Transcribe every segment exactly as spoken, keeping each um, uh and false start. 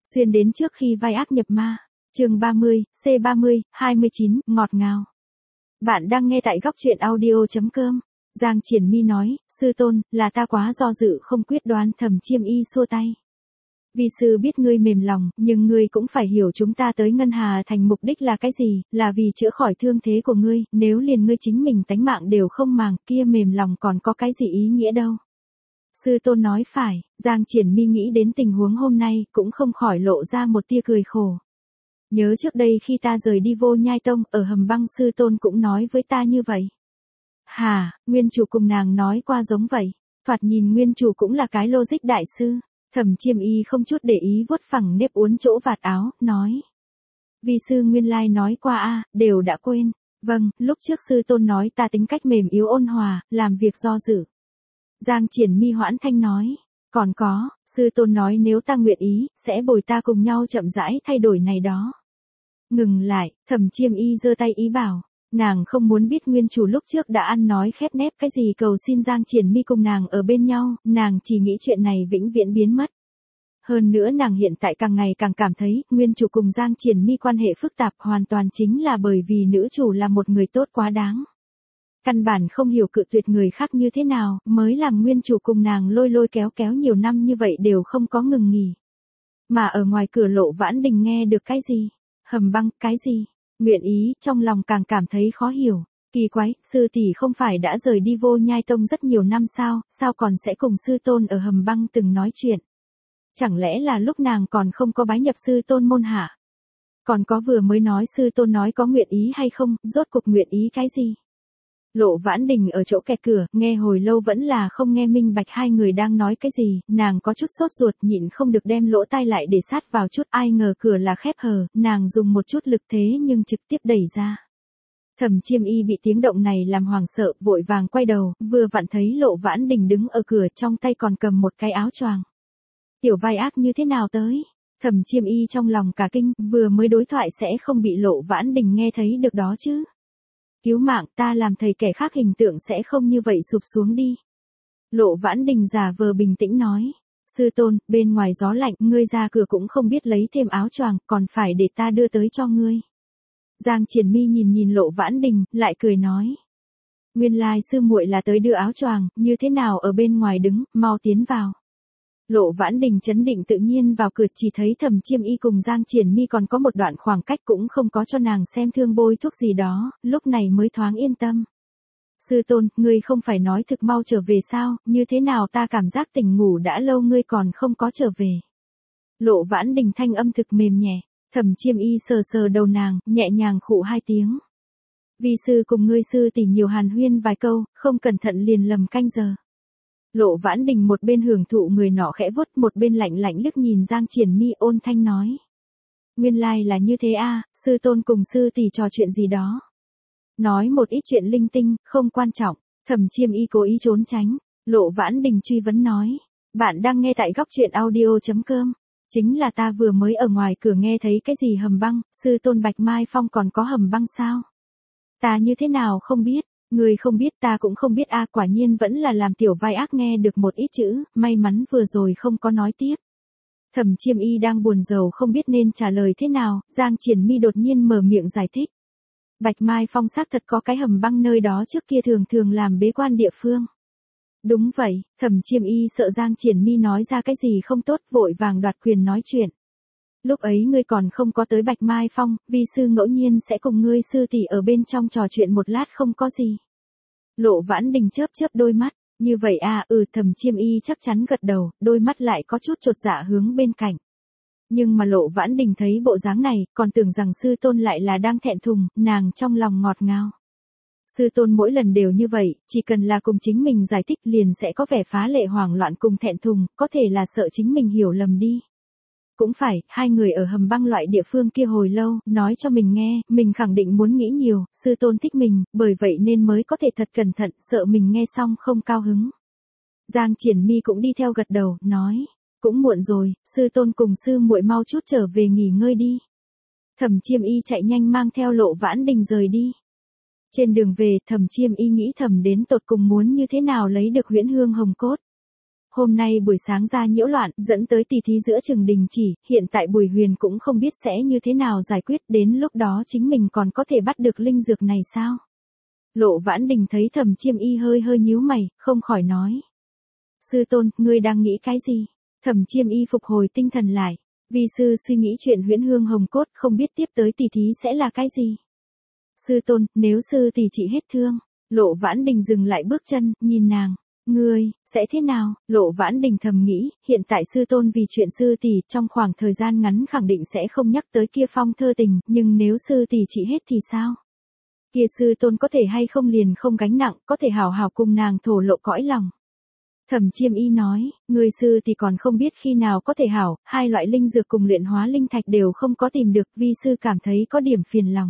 Xuyên đến trước khi vai ác nhập ma. Chương ba mươi, C ba mươi, hai mươi chín, ngọt ngào. Bạn đang nghe tại góc truyện audio chấm com. Giang Triển Mi nói, sư tôn, là ta quá do dự không quyết đoán. Thẩm Chiêm Y xua tay. Vi sư biết ngươi mềm lòng, nhưng ngươi cũng phải hiểu chúng ta tới Ngân Hà Thành mục đích là cái gì, là vì chữa khỏi thương thế của ngươi, nếu liền ngươi chính mình tánh mạng đều không màng, kia mềm lòng còn có cái gì ý nghĩa đâu. Sư tôn nói phải. Giang Triển Mi nghĩ đến tình huống hôm nay, cũng không khỏi lộ ra một tia cười khổ. Nhớ trước đây khi ta rời đi Vô Nhai Tông, ở hầm băng sư tôn cũng nói với ta như vậy. Hà, nguyên chủ cùng nàng nói qua giống vậy. Thoạt nhìn nguyên chủ cũng là cái logic đại sư. Thẩm Chiêm Y không chút để ý vuốt phẳng nếp uốn chỗ vạt áo, nói. Vi sư nguyên lai nói qua a, đều đã quên. Vâng, lúc trước sư tôn nói ta tính cách mềm yếu ôn hòa, làm việc do dự. Giang Triển Mi hoãn thanh nói. Còn có, sư tôn nói nếu ta nguyện ý, sẽ bồi ta cùng nhau chậm rãi thay đổi này đó. Ngừng lại, Thẩm Chiêm Y giơ tay ý bảo. Nàng không muốn biết nguyên chủ lúc trước đã ăn nói khép nép cái gì cầu xin Giang Triển Mi cùng nàng ở bên nhau, nàng chỉ nghĩ chuyện này vĩnh viễn biến mất. Hơn nữa nàng hiện tại càng ngày càng cảm thấy, nguyên chủ cùng Giang Triển Mi quan hệ phức tạp hoàn toàn chính là bởi vì nữ chủ là một người tốt quá đáng. Căn bản không hiểu cự tuyệt người khác như thế nào, mới làm nguyên chủ cùng nàng lôi lôi kéo kéo nhiều năm như vậy đều không có ngừng nghỉ. Mà ở ngoài cửa Lộ Vãn Đình nghe được cái gì? Hầm băng, cái gì? Nguyện ý, trong lòng càng cảm thấy khó hiểu. Kỳ quái, sư tỷ không phải đã rời đi Vô Nhai Tông rất nhiều năm sao, sao còn sẽ cùng sư tôn ở hầm băng từng nói chuyện? Chẳng lẽ là lúc nàng còn không có bái nhập sư tôn môn hạ? Còn có vừa mới nói sư tôn nói có nguyện ý hay không, rốt cuộc nguyện ý cái gì? Lộ Vãn Đình ở chỗ kẹt cửa, nghe hồi lâu vẫn là không nghe minh bạch hai người đang nói cái gì, nàng có chút sốt ruột nhịn không được đem lỗ tai lại để sát vào chút, ai ngờ cửa là khép hờ, nàng dùng một chút lực thế nhưng trực tiếp đẩy ra. Thẩm Chiêm Y bị tiếng động này làm hoảng sợ, vội vàng quay đầu, vừa vặn thấy Lộ Vãn Đình đứng ở cửa trong tay còn cầm một cái áo choàng. Tiểu vai ác như thế nào tới? Thẩm Chiêm Y trong lòng cả kinh, vừa mới đối thoại sẽ không bị Lộ Vãn Đình nghe thấy được đó chứ. Cứu mạng, ta làm thầy kẻ khác hình tượng sẽ không như vậy sụp xuống đi. Lộ Vãn Đình giả vờ bình tĩnh nói. Sư tôn, bên ngoài gió lạnh, ngươi ra cửa cũng không biết lấy thêm áo choàng, còn phải để ta đưa tới cho ngươi. Giang Triển Mi nhìn nhìn Lộ Vãn Đình, lại cười nói. Nguyên lai sư muội là tới đưa áo choàng, như thế nào ở bên ngoài đứng, mau tiến vào. Lộ Vãn Đình chấn định tự nhiên vào cửa, chỉ thấy Thẩm Chiêm Y cùng Giang Triển Mi còn có một đoạn khoảng cách, cũng không có cho nàng xem thương bôi thuốc gì đó, lúc này mới thoáng yên tâm. Sư tôn, ngươi không phải nói thực mau trở về sao, như thế nào ta cảm giác tỉnh ngủ đã lâu ngươi còn không có trở về. Lộ Vãn Đình thanh âm thực mềm nhẹ, Thẩm Chiêm Y sờ sờ đầu nàng, nhẹ nhàng khụ hai tiếng. Vi sư cùng ngươi sư tỷ nhiều hàn huyên vài câu, không cẩn thận liền lầm canh giờ. Lộ Vãn Đình một bên hưởng thụ người nọ khẽ vuốt, một bên lạnh lạnh liếc nhìn Giang Triển Mi, ôn thanh nói. Nguyên lai là như thế a, sư tôn cùng sư tỷ trò chuyện gì đó. Nói một ít chuyện linh tinh, không quan trọng. Thẩm Chiêm Y cố ý trốn tránh. Lộ Vãn Đình truy vấn nói. Bạn đang nghe tại góc truyện audio chấm com. Chính là ta vừa mới ở ngoài cửa nghe thấy cái gì hầm băng, sư tôn Bạch Mai Phong còn có hầm băng sao? Ta như thế nào không biết? Người không biết ta cũng không biết a, quả nhiên vẫn là làm tiểu vai ác nghe được một ít chữ, may mắn vừa rồi không có nói tiếp. Thẩm Chiêm Y đang buồn rầu không biết nên trả lời thế nào, Giang Triển Mi đột nhiên mở miệng giải thích. Bạch Mai Phong xác thật có cái hầm băng nơi đó trước kia thường thường làm bế quan địa phương. Đúng vậy, Thẩm Chiêm Y sợ Giang Triển Mi nói ra cái gì không tốt, vội vàng đoạt quyền nói chuyện. Lúc ấy ngươi còn không có tới Bạch Mai Phong, vi sư ngẫu nhiên sẽ cùng ngươi sư tỷ ở bên trong trò chuyện một lát không có gì. Lộ Vãn Đình chớp chớp đôi mắt, như vậy à, ừ, Thẩm Chiêm Y chắc chắn gật đầu, đôi mắt lại có chút chột dạ hướng bên cạnh. Nhưng mà Lộ Vãn Đình thấy bộ dáng này, còn tưởng rằng sư tôn lại là đang thẹn thùng, nàng trong lòng ngọt ngào. Sư tôn mỗi lần đều như vậy, chỉ cần là cùng chính mình giải thích liền sẽ có vẻ phá lệ hoảng loạn cùng thẹn thùng, có thể là sợ chính mình hiểu lầm đi. Cũng phải, hai người ở hầm băng loại địa phương kia hồi lâu, nói cho mình nghe, mình khẳng định muốn nghĩ nhiều, sư tôn thích mình, bởi vậy nên mới có thể thật cẩn thận, sợ mình nghe xong không cao hứng. Giang Triển Mi cũng đi theo gật đầu, nói, cũng muộn rồi, sư tôn cùng sư muội mau chút trở về nghỉ ngơi đi. Thẩm Chiêm Y chạy nhanh mang theo Lộ Vãn Đình rời đi. Trên đường về, Thẩm Chiêm Y nghĩ thầm đến tột cùng muốn như thế nào lấy được huyễn hương hồng cốt. Hôm nay buổi sáng ra nhiễu loạn, dẫn tới tỉ thí giữa trường đình chỉ, hiện tại Bùi Huyền cũng không biết sẽ như thế nào giải quyết, đến lúc đó chính mình còn có thể bắt được linh dược này sao? Lộ Vãn Đình thấy Thẩm Chiêm Y hơi hơi nhíu mày, không khỏi nói. Sư tôn, ngươi đang nghĩ cái gì? Thẩm Chiêm Y phục hồi tinh thần lại. Vi sư suy nghĩ chuyện Huyễn Hương Hồng Cốt, không biết tiếp tới tỉ thí sẽ là cái gì? Sư tôn, nếu sư tỷ trị hết thương. Lộ Vãn Đình dừng lại bước chân, nhìn nàng. Ngươi, sẽ thế nào? Lộ Vãn Đình thầm nghĩ, hiện tại sư tôn vì chuyện sư tỷ trong khoảng thời gian ngắn khẳng định sẽ không nhắc tới kia phong thơ tình, nhưng nếu sư tỷ trị hết thì sao? Kia sư tôn có thể hay không liền không gánh nặng, có thể hào hào cùng nàng thổ lộ cõi lòng. Thẩm Chiêm Y nói, người sư thì còn không biết khi nào có thể hảo, hai loại linh dược cùng luyện hóa linh thạch đều không có tìm được, vi sư cảm thấy có điểm phiền lòng.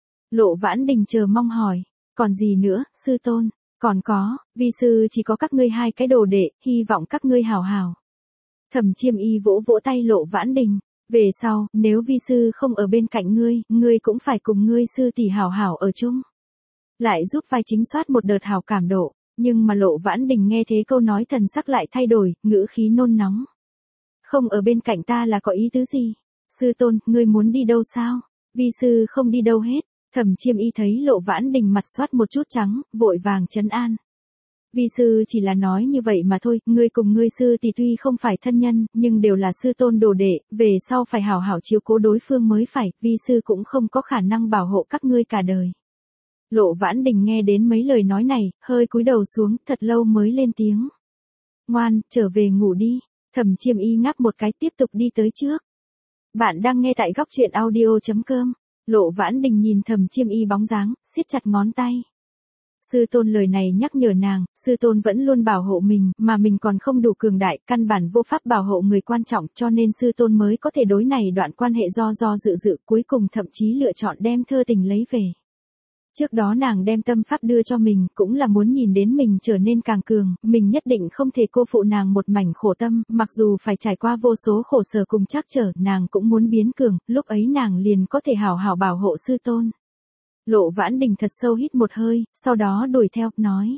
Lộ Vãn Đình chờ mong hỏi, còn gì nữa, sư tôn? Còn có, vi sư chỉ có các ngươi hai cái đồ đệ, hy vọng các ngươi hảo hảo. Thẩm Chiêm Y vỗ vỗ tay Lộ Vãn Đình, về sau, nếu vi sư không ở bên cạnh ngươi, ngươi cũng phải cùng ngươi sư tỷ hảo hảo ở chung. Lại giúp vai chính soát một đợt hảo cảm độ, nhưng mà Lộ Vãn Đình nghe thế câu nói thần sắc lại thay đổi, ngữ khí nôn nóng. Không ở bên cạnh ta là có ý tứ gì? Sư tôn, ngươi muốn đi đâu sao? Vi sư không đi đâu hết. Thẩm Chiêm Y thấy Lộ Vãn Đình mặt xoát một chút trắng, vội vàng trấn an. Vi sư chỉ là nói như vậy mà thôi, ngươi cùng ngươi sư tỷ tuy không phải thân nhân, nhưng đều là sư tôn đồ đệ, về sau phải hảo hảo chiếu cố đối phương mới phải, vi sư cũng không có khả năng bảo hộ các ngươi cả đời. Lộ Vãn Đình nghe đến mấy lời nói này, hơi cúi đầu xuống, thật lâu mới lên tiếng. Ngoan, trở về ngủ đi. Thẩm Chiêm Y ngáp một cái tiếp tục đi tới trước. Bạn đang nghe tại góc truyện audio chấm com. Lộ Vãn Đình nhìn Thẩm Chiêm Y bóng dáng, siết chặt ngón tay. Sư tôn lời này nhắc nhở nàng, sư tôn vẫn luôn bảo hộ mình, mà mình còn không đủ cường đại, căn bản vô pháp bảo hộ người quan trọng, cho nên sư tôn mới có thể đối này đoạn quan hệ do do dự dự, cuối cùng thậm chí lựa chọn đem thơ tình lấy về. Trước đó nàng đem tâm pháp đưa cho mình, cũng là muốn nhìn đến mình trở nên càng cường, mình nhất định không thể cô phụ nàng một mảnh khổ tâm, mặc dù phải trải qua vô số khổ sở cùng trắc trở, nàng cũng muốn biến cường, lúc ấy nàng liền có thể hảo hảo bảo hộ sư tôn. Lộ Vãn Đình thật sâu hít một hơi, sau đó đuổi theo, nói.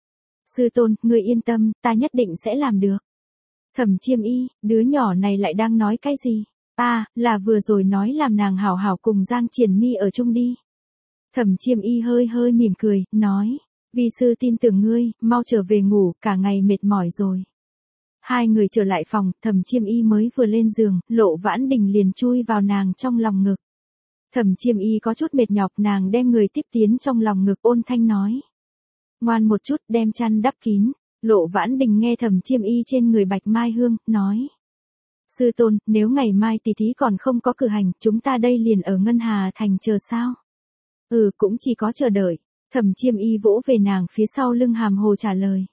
Sư tôn, ngươi yên tâm, ta nhất định sẽ làm được. Thẩm Chiêm Y, đứa nhỏ này lại đang nói cái gì? À, là vừa rồi nói làm nàng hảo hảo cùng Giang Triển Mi ở chung đi. Thẩm Chiêm Y hơi hơi mỉm cười, nói. Vi sư tin tưởng ngươi, mau trở về ngủ, cả ngày mệt mỏi rồi. Hai người trở lại phòng, Thẩm Chiêm Y mới vừa lên giường, Lộ Vãn Đình liền chui vào nàng trong lòng ngực. Thẩm Chiêm Y có chút mệt nhọc, nàng đem người tiếp tiến trong lòng ngực, ôn thanh nói. Ngoan một chút, đem chăn đắp kín. Lộ Vãn Đình nghe Thẩm Chiêm Y trên người bạch mai hương, nói. Sư tôn, nếu ngày mai tỷ thí còn không có cử hành, chúng ta đây liền ở Ngân Hà Thành chờ sao? Ừ, cũng chỉ có chờ đợi. Thẩm Chiêm Y vỗ về nàng phía sau lưng hàm hồ trả lời.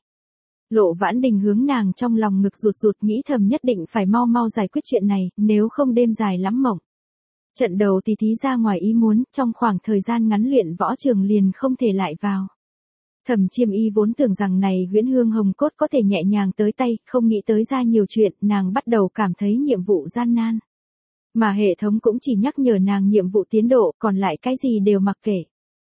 Lộ Vãn Đình hướng nàng trong lòng ngực rụt rụt, nghĩ thầm nhất định phải mau mau giải quyết chuyện này, nếu không đêm dài lắm mộng. Trận đầu tỷ thí ra ngoài ý muốn, trong khoảng thời gian ngắn luyện võ trường liền không thể lại vào. Thẩm Chiêm Y vốn tưởng rằng này Huyễn Hương Hồng Cốt có thể nhẹ nhàng tới tay, không nghĩ tới ra nhiều chuyện, nàng bắt đầu cảm thấy nhiệm vụ gian nan. Mà hệ thống cũng chỉ nhắc nhở nàng nhiệm vụ tiến độ, còn lại cái gì đều mặc kệ.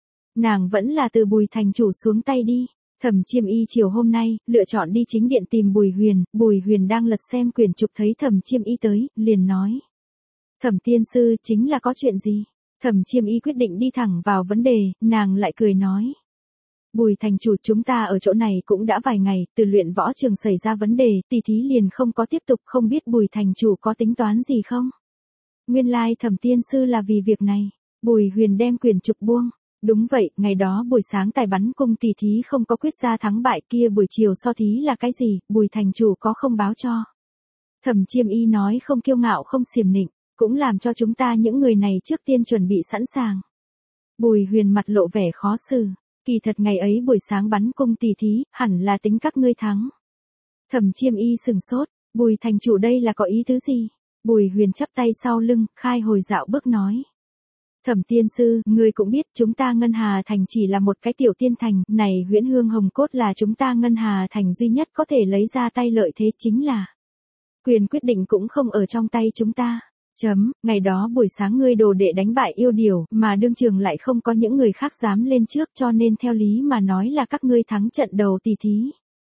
Nàng vẫn là từ Bùi thành chủ xuống tay đi. Thẩm Chiêm Y chiều hôm nay, lựa chọn đi chính điện tìm Bùi Huyền, Bùi Huyền đang lật xem quyển trục thấy Thẩm Chiêm Y tới, liền nói. Thẩm tiên sư, chính là có chuyện gì? Thẩm Chiêm Y quyết định đi thẳng vào vấn đề, nàng lại cười nói. Bùi thành chủ, chúng ta ở chỗ này cũng đã vài ngày, từ luyện võ trường xảy ra vấn đề, tỷ thí liền không có tiếp tục, không biết Bùi thành chủ có tính toán gì không? Nguyên lai Thẩm tiên sư là vì việc này. Bùi Huyền đem quyển trục buông. Đúng vậy, ngày đó buổi sáng tài bắn cung tỷ thí không có quyết ra thắng bại, kia buổi chiều so thí là cái gì, Bùi thành chủ có không báo cho. Thẩm Chiêm Y nói không kiêu ngạo không xiểm nịnh, cũng làm cho chúng ta những người này trước tiên chuẩn bị sẵn sàng. Bùi Huyền mặt lộ vẻ khó xử, kỳ thật ngày ấy buổi sáng bắn cung tỷ thí, hẳn là tính các ngươi thắng. Thẩm Chiêm Y sừng sốt, Bùi thành chủ đây là có ý tứ gì? Bùi Huyền chắp tay sau lưng, khai hồi dạo bước nói. Thẩm tiên sư, ngươi cũng biết chúng ta Ngân Hà Thành chỉ là một cái tiểu tiên thành, này Huyễn Hương Hồng Cốt là chúng ta Ngân Hà Thành duy nhất có thể lấy ra tay lợi thế, chính là quyền quyết định cũng không ở trong tay chúng ta. Chấm, ngày đó buổi sáng ngươi đồ đệ đánh bại yêu điều, mà đương trường lại không có những người khác dám lên trước, cho nên theo lý mà nói là các ngươi thắng trận đầu tỷ thí.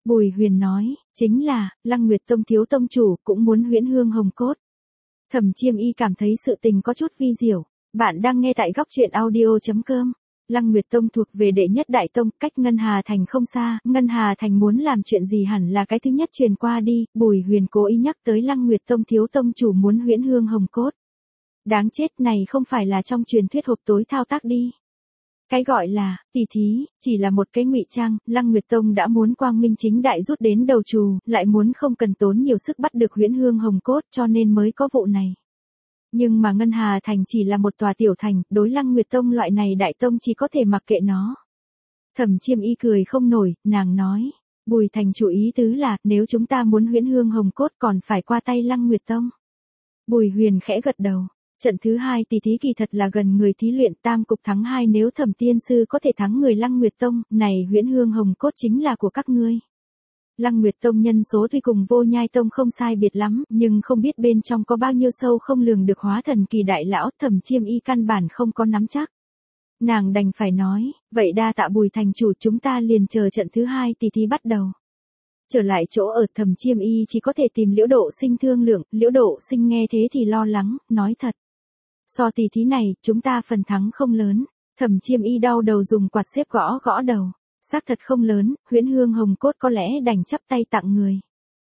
Bùi Huyền nói, chính là, Lăng Nguyệt Tông thiếu tông chủ cũng muốn huyễn hương hồng cốt. Thẩm Chiêm Y cảm thấy sự tình có chút vi diệu. Bạn đang nghe tại góc truyện audio.com. Lăng Nguyệt Tông thuộc về đệ nhất đại tông, cách Ngân Hà Thành không xa, Ngân Hà Thành muốn làm chuyện gì hẳn là cái thứ nhất truyền qua đi, Bùi Huyền cố ý nhắc tới Lăng Nguyệt Tông thiếu tông chủ muốn huyễn hương hồng cốt. Đáng chết, này không phải là trong truyền thuyết hộp tối thao tác đi. Cái gọi là tỷ thí, chỉ là một cái ngụy trang, Lăng Nguyệt Tông đã muốn quang minh chính đại rút đến đầu trù, lại muốn không cần tốn nhiều sức bắt được huyễn hương hồng cốt cho nên mới có vụ này. Nhưng mà Ngân Hà Thành chỉ là một tòa tiểu thành, đối Lăng Nguyệt Tông loại này đại tông chỉ có thể mặc kệ nó. Thẩm Chiêm Y cười không nổi, nàng nói, Bùi Thành chủ ý tứ là, nếu chúng ta muốn huyễn hương hồng cốt còn phải qua tay Lăng Nguyệt Tông. Bùi Huyền khẽ gật đầu. Trận thứ hai tỷ thí kỳ thật là gần người thí luyện tam cục thắng hai, nếu Thẩm tiên sư có thể thắng người Lăng Nguyệt Tông, này huyễn hương hồng cốt chính là của các ngươi. Lăng Nguyệt Tông nhân số tuy cùng Vô Nhai Tông không sai biệt lắm, nhưng không biết bên trong có bao nhiêu sâu không lường được hóa thần kỳ đại lão, Thẩm Chiêm Y căn bản không có nắm chắc. Nàng đành phải nói, vậy đa tạ Bùi thành chủ, chúng ta liền chờ trận thứ hai tỷ thí bắt đầu. Trở lại chỗ ở, Thẩm Chiêm Y chỉ có thể tìm Liễu Độ Sinh thương lượng, Liễu Độ Sinh nghe thế thì lo lắng, nói thật. So tỷ thí này, chúng ta phần thắng không lớn. Thẩm Chiêm Y đau đầu dùng quạt xếp gõ gõ đầu. Xác thật không lớn, huyễn hương hồng cốt có lẽ đành chắp tay tặng người.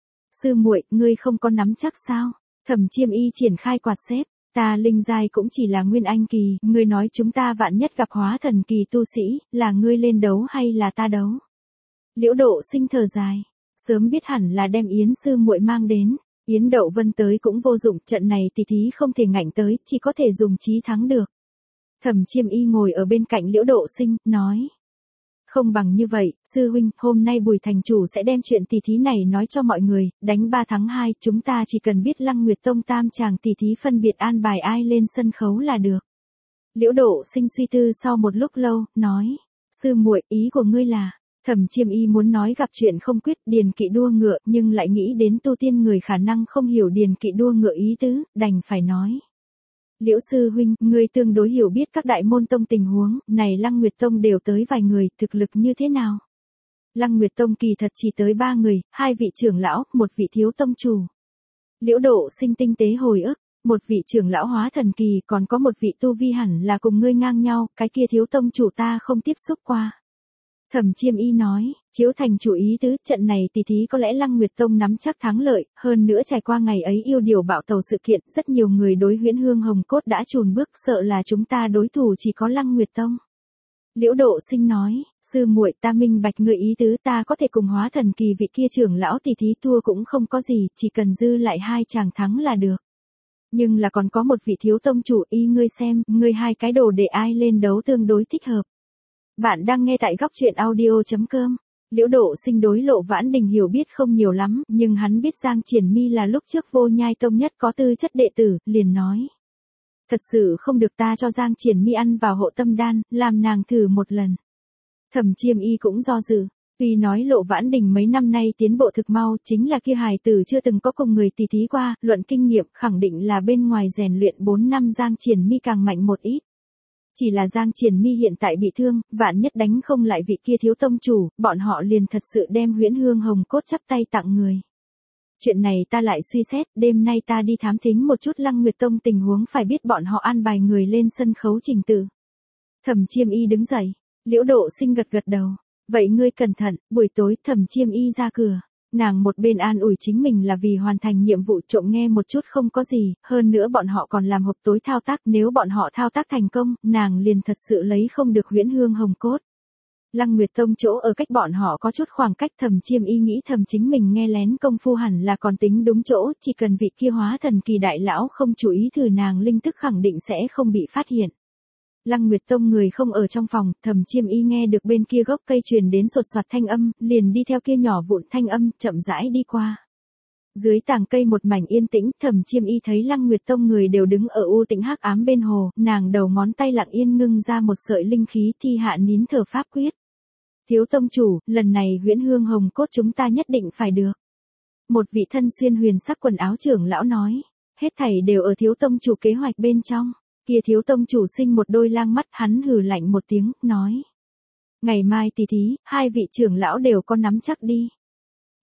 Sư muội, ngươi không có nắm chắc sao? Thẩm Chiêm Y triển khai quạt xếp. Ta linh giai cũng chỉ là nguyên anh kỳ, ngươi nói chúng ta vạn nhất gặp hóa thần kỳ tu sĩ, là ngươi lên đấu hay là ta đấu? Liễu Độ Sinh thở dài. Sớm biết hẳn là đem Yến sư muội mang đến. Yến Đậu Vân tới cũng vô dụng, trận này tỷ thí không thể ngạnh tới, chỉ có thể dùng trí thắng được. Thẩm Chiêm Y ngồi ở bên cạnh Liễu Độ Sinh, nói. Không bằng như vậy, sư huynh, hôm nay Bùi thành chủ sẽ đem chuyện tỷ thí này nói cho mọi người, đánh ba thắng hai, chúng ta chỉ cần biết Lăng Nguyệt Tông tam chàng tỷ thí phân biệt an bài ai lên sân khấu là được. Liễu Độ Sinh suy tư sau một lúc lâu, nói. Sư muội, ý của ngươi là. Thẩm Chiêm Y muốn nói gặp chuyện không quyết điền kỵ đua ngựa, nhưng lại nghĩ đến tu tiên người khả năng không hiểu điền kỵ đua ngựa ý tứ, đành phải nói. Liễu sư huynh, ngươi tương đối hiểu biết các đại môn tông tình huống, này Lăng Nguyệt Tông đều tới vài người, thực lực như thế nào? Lăng Nguyệt Tông kỳ thật chỉ tới ba người, hai vị trưởng lão, một vị thiếu tông chủ. Liễu Độ Sinh tinh tế hồi ức, một vị trưởng lão hóa thần kỳ, còn có một vị tu vi hẳn là cùng ngươi ngang nhau, cái kia thiếu tông chủ ta không tiếp xúc qua. Thẩm Chiêm Y nói, chiếu thành chủ ý tứ, trận này tỷ thí có lẽ Lăng Nguyệt Tông nắm chắc thắng lợi, hơn nữa trải qua ngày ấy yêu điều bạo tàu sự kiện, rất nhiều người đối huyễn hương hồng cốt đã chùn bước, sợ là chúng ta đối thủ chỉ có Lăng Nguyệt Tông. Liễu Độ Sinh nói, sư muội, ta minh bạch người ý tứ, ta có thể cùng hóa thần kỳ vị kia trưởng lão tỷ thí thua cũng không có gì, chỉ cần dư lại hai chàng thắng là được. Nhưng là còn có một vị thiếu tông chủ, y ngươi xem, ngươi hai cái đồ để ai lên đấu tương đối thích hợp. Bạn đang nghe tại góc truyện audio.com. Liễu Độ Sinh đối Lộ Vãn Đình hiểu biết không nhiều lắm, nhưng hắn biết Giang Triển Mi là lúc trước Vô Nhai Tông nhất có tư chất đệ tử, liền nói. Thật sự không được, ta cho Giang Triển Mi ăn vào hộ tâm đan, làm nàng thử một lần. Thẩm Chiêm Y cũng do dự. Tuy nói Lộ Vãn Đình mấy năm nay tiến bộ thực mau, chính là kia hài tử chưa từng có cùng người tỷ thí qua, luận kinh nghiệm khẳng định là bên ngoài rèn luyện bốn năm Giang Triển Mi càng mạnh một ít. Chỉ là Giang Triển Mi hiện tại bị thương, vạn nhất đánh không lại vị kia thiếu tông chủ, bọn họ liền thật sự đem huyễn hương hồng cốt chắp tay tặng người. Chuyện này ta lại suy xét, đêm nay ta đi thám thính một chút Lăng Nguyệt Tông tình huống, phải biết bọn họ an bài người lên sân khấu trình tự. Thẩm Chiêm Y đứng dậy, Liễu Độ Sinh gật gật đầu. Vậy ngươi cẩn thận, buổi tối Thẩm Chiêm Y ra cửa. Nàng một bên an ủi chính mình là vì hoàn thành nhiệm vụ, trộm nghe một chút không có gì, hơn nữa bọn họ còn làm hộp tối thao tác, nếu bọn họ thao tác thành công, nàng liền thật sự lấy không được huyễn hương hồng cốt. Lăng Nguyệt Tông chỗ ở cách bọn họ có chút khoảng cách, Thẩm Chiêm Y nghĩ thầm chính mình nghe lén công phu hẳn là còn tính đúng chỗ, chỉ cần vị kia hóa thần kỳ đại lão không chú ý thử nàng linh tức khẳng định sẽ không bị phát hiện. Lăng Nguyệt Tông người không ở trong phòng, Thẩm Chiêm Y nghe được bên kia gốc cây truyền đến sột soạt thanh âm, liền đi theo kia nhỏ vụn thanh âm, chậm rãi đi qua. Dưới tàng cây một mảnh yên tĩnh, Thẩm Chiêm Y thấy Lăng Nguyệt Tông người đều đứng ở u tĩnh hắc ám bên hồ, nàng đầu ngón tay lặng yên ngưng ra một sợi linh khí, thi hạ nín thở pháp quyết. Thiếu tông chủ, lần này huyễn hương hồng cốt chúng ta nhất định phải được. Một vị thân xuyên huyền sắc quần áo trưởng lão nói, hết thảy đều ở thiếu tông chủ kế hoạch bên trong. Kia thiếu tông chủ sinh một đôi lang mắt, hắn hừ lạnh một tiếng, nói. Ngày mai tỷ thí, hai vị trưởng lão đều có nắm chắc đi.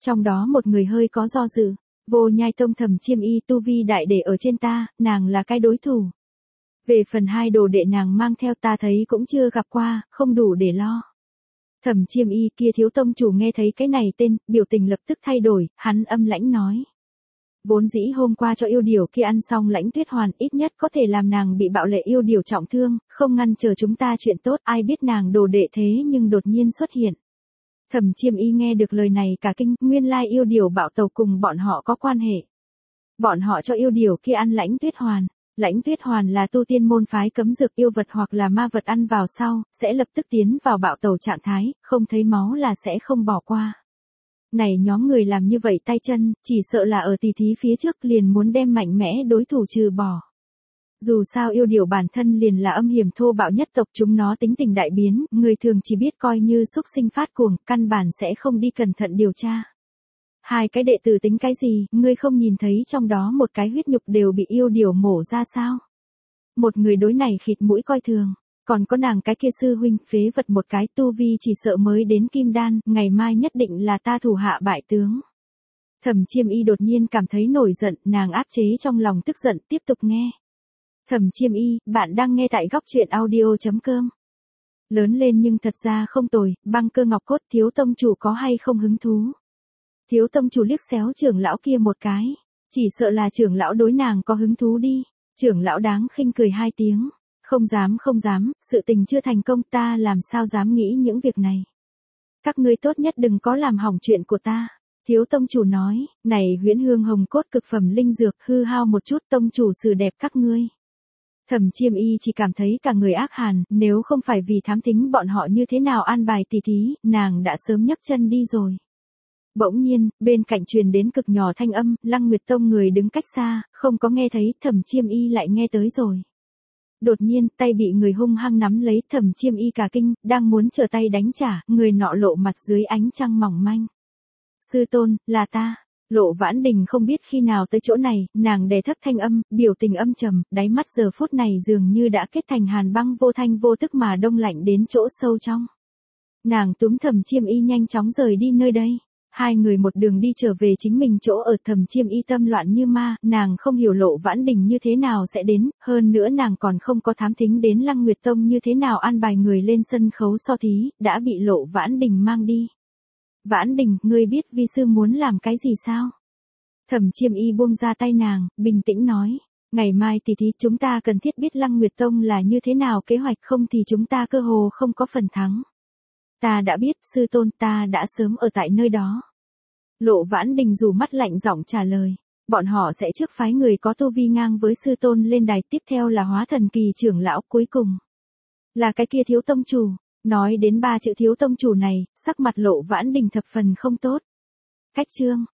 Trong đó một người hơi có do dự, Vô Nhai Tông Thẩm Chiêm Y tu vi đại để ở trên ta, nàng là cái đối thủ. Về phần hai đồ đệ nàng mang theo ta thấy cũng chưa gặp qua, không đủ để lo. Thẩm Chiêm Y kia thiếu tông chủ nghe thấy cái này tên, biểu tình lập tức thay đổi, hắn âm lãnh nói. Vốn dĩ hôm qua cho yêu điểu kia ăn xong Lãnh Tuyết Hoàn ít nhất có thể làm nàng bị bạo lệ yêu điểu trọng thương, không ngăn chờ chúng ta chuyện tốt, ai biết nàng đồ đệ thế nhưng đột nhiên xuất hiện. Thẩm Chiêm Y nghe được lời này cả kinh, nguyên lai yêu điểu bạo tàu cùng bọn họ có quan hệ. Bọn họ cho yêu điểu kia ăn Lãnh Tuyết Hoàn. Lãnh Tuyết Hoàn là tu tiên môn phái cấm dược yêu vật hoặc là ma vật ăn vào sau, sẽ lập tức tiến vào bạo tẩu trạng thái, không thấy máu là sẽ không bỏ qua. Này nhóm người làm như vậy tay chân, chỉ sợ là ở tỷ thí phía trước liền muốn đem mạnh mẽ đối thủ trừ bỏ. Dù sao yêu điểu bản thân liền là âm hiểm thô bạo nhất tộc, chúng nó tính tình đại biến, người thường chỉ biết coi như xúc sinh phát cuồng, căn bản sẽ không đi cẩn thận điều tra. Hai cái đệ tử tính cái gì, ngươi không nhìn thấy trong đó một cái huyết nhục đều bị yêu điểu mổ ra sao? Một người đối này khịt mũi coi thường, còn có nàng cái kia sư huynh, phế vật một cái, tu vi chỉ sợ mới đến kim đan, ngày mai nhất định là ta thủ hạ bại tướng. Thẩm Chiêm Y đột nhiên cảm thấy nổi giận, nàng áp chế trong lòng tức giận, tiếp tục nghe. Thẩm Chiêm Y, bạn đang nghe tại góc truyện audio chấm com. Lớn lên nhưng thật ra không tồi, Băng Cơ Ngọc Cốt, thiếu tông chủ có hay không hứng thú? Thiếu tông chủ liếc xéo trưởng lão kia một cái, chỉ sợ là trưởng lão đối nàng có hứng thú đi. Trưởng lão đáng khinh cười hai tiếng, không dám không dám, sự tình chưa thành công, ta làm sao dám nghĩ những việc này. Các ngươi tốt nhất đừng có làm hỏng chuyện của ta. Thiếu tông chủ nói, này Huyễn Hương Hồng Cốt cực phẩm linh dược, hư hao một chút, tông chủ xử đẹp các ngươi. Thẩm Chiêm Y chỉ cảm thấy cả người ác hàn, nếu không phải vì thám thính bọn họ như thế nào an bài tỷ thí, nàng đã sớm nhấc chân đi rồi. Bỗng nhiên, bên cạnh truyền đến cực nhỏ thanh âm, Lăng Nguyệt Tông người đứng cách xa, không có nghe thấy, Thẩm Chiêm Y lại nghe tới rồi. Đột nhiên, tay bị người hung hăng nắm lấy, Thẩm Chiêm Y cả kinh, đang muốn trở tay đánh trả, người nọ lộ mặt dưới ánh trăng mỏng manh. Sư tôn, là ta. Lộ Vãn Đình không biết khi nào tới chỗ này, nàng đè thấp thanh âm, biểu tình âm trầm, đáy mắt giờ phút này dường như đã kết thành hàn băng vô thanh vô tức mà đông lạnh đến chỗ sâu trong. Nàng túm Thẩm Chiêm Y nhanh chóng rời đi nơi đây. Hai người một đường đi trở về chính mình chỗ ở, Thẩm Chiêm Y tâm loạn như ma, nàng không hiểu Lộ Vãn Đình như thế nào sẽ đến, hơn nữa nàng còn không có thám thính đến Lăng Nguyệt Tông như thế nào an bài người lên sân khấu so thí, đã bị Lộ Vãn Đình mang đi. Vãn Đình, ngươi biết vi sư muốn làm cái gì sao? Thẩm Chiêm Y buông ra tay nàng, bình tĩnh nói, ngày mai tỷ thí chúng ta cần thiết biết Lăng Nguyệt Tông là như thế nào kế hoạch, không thì chúng ta cơ hồ không có phần thắng. Ta đã biết, sư tôn, ta đã sớm ở tại nơi đó. Lộ Vãn Đình dù mắt lạnh giọng trả lời, bọn họ sẽ trước phái người có tu vi ngang với sư tôn lên đài, tiếp theo là Hóa Thần Kỳ trưởng lão, cuối cùng là cái kia thiếu tông chủ. Nói đến ba chữ thiếu tông chủ này, sắc mặt Lộ Vãn Đình thập phần không tốt. Cách chương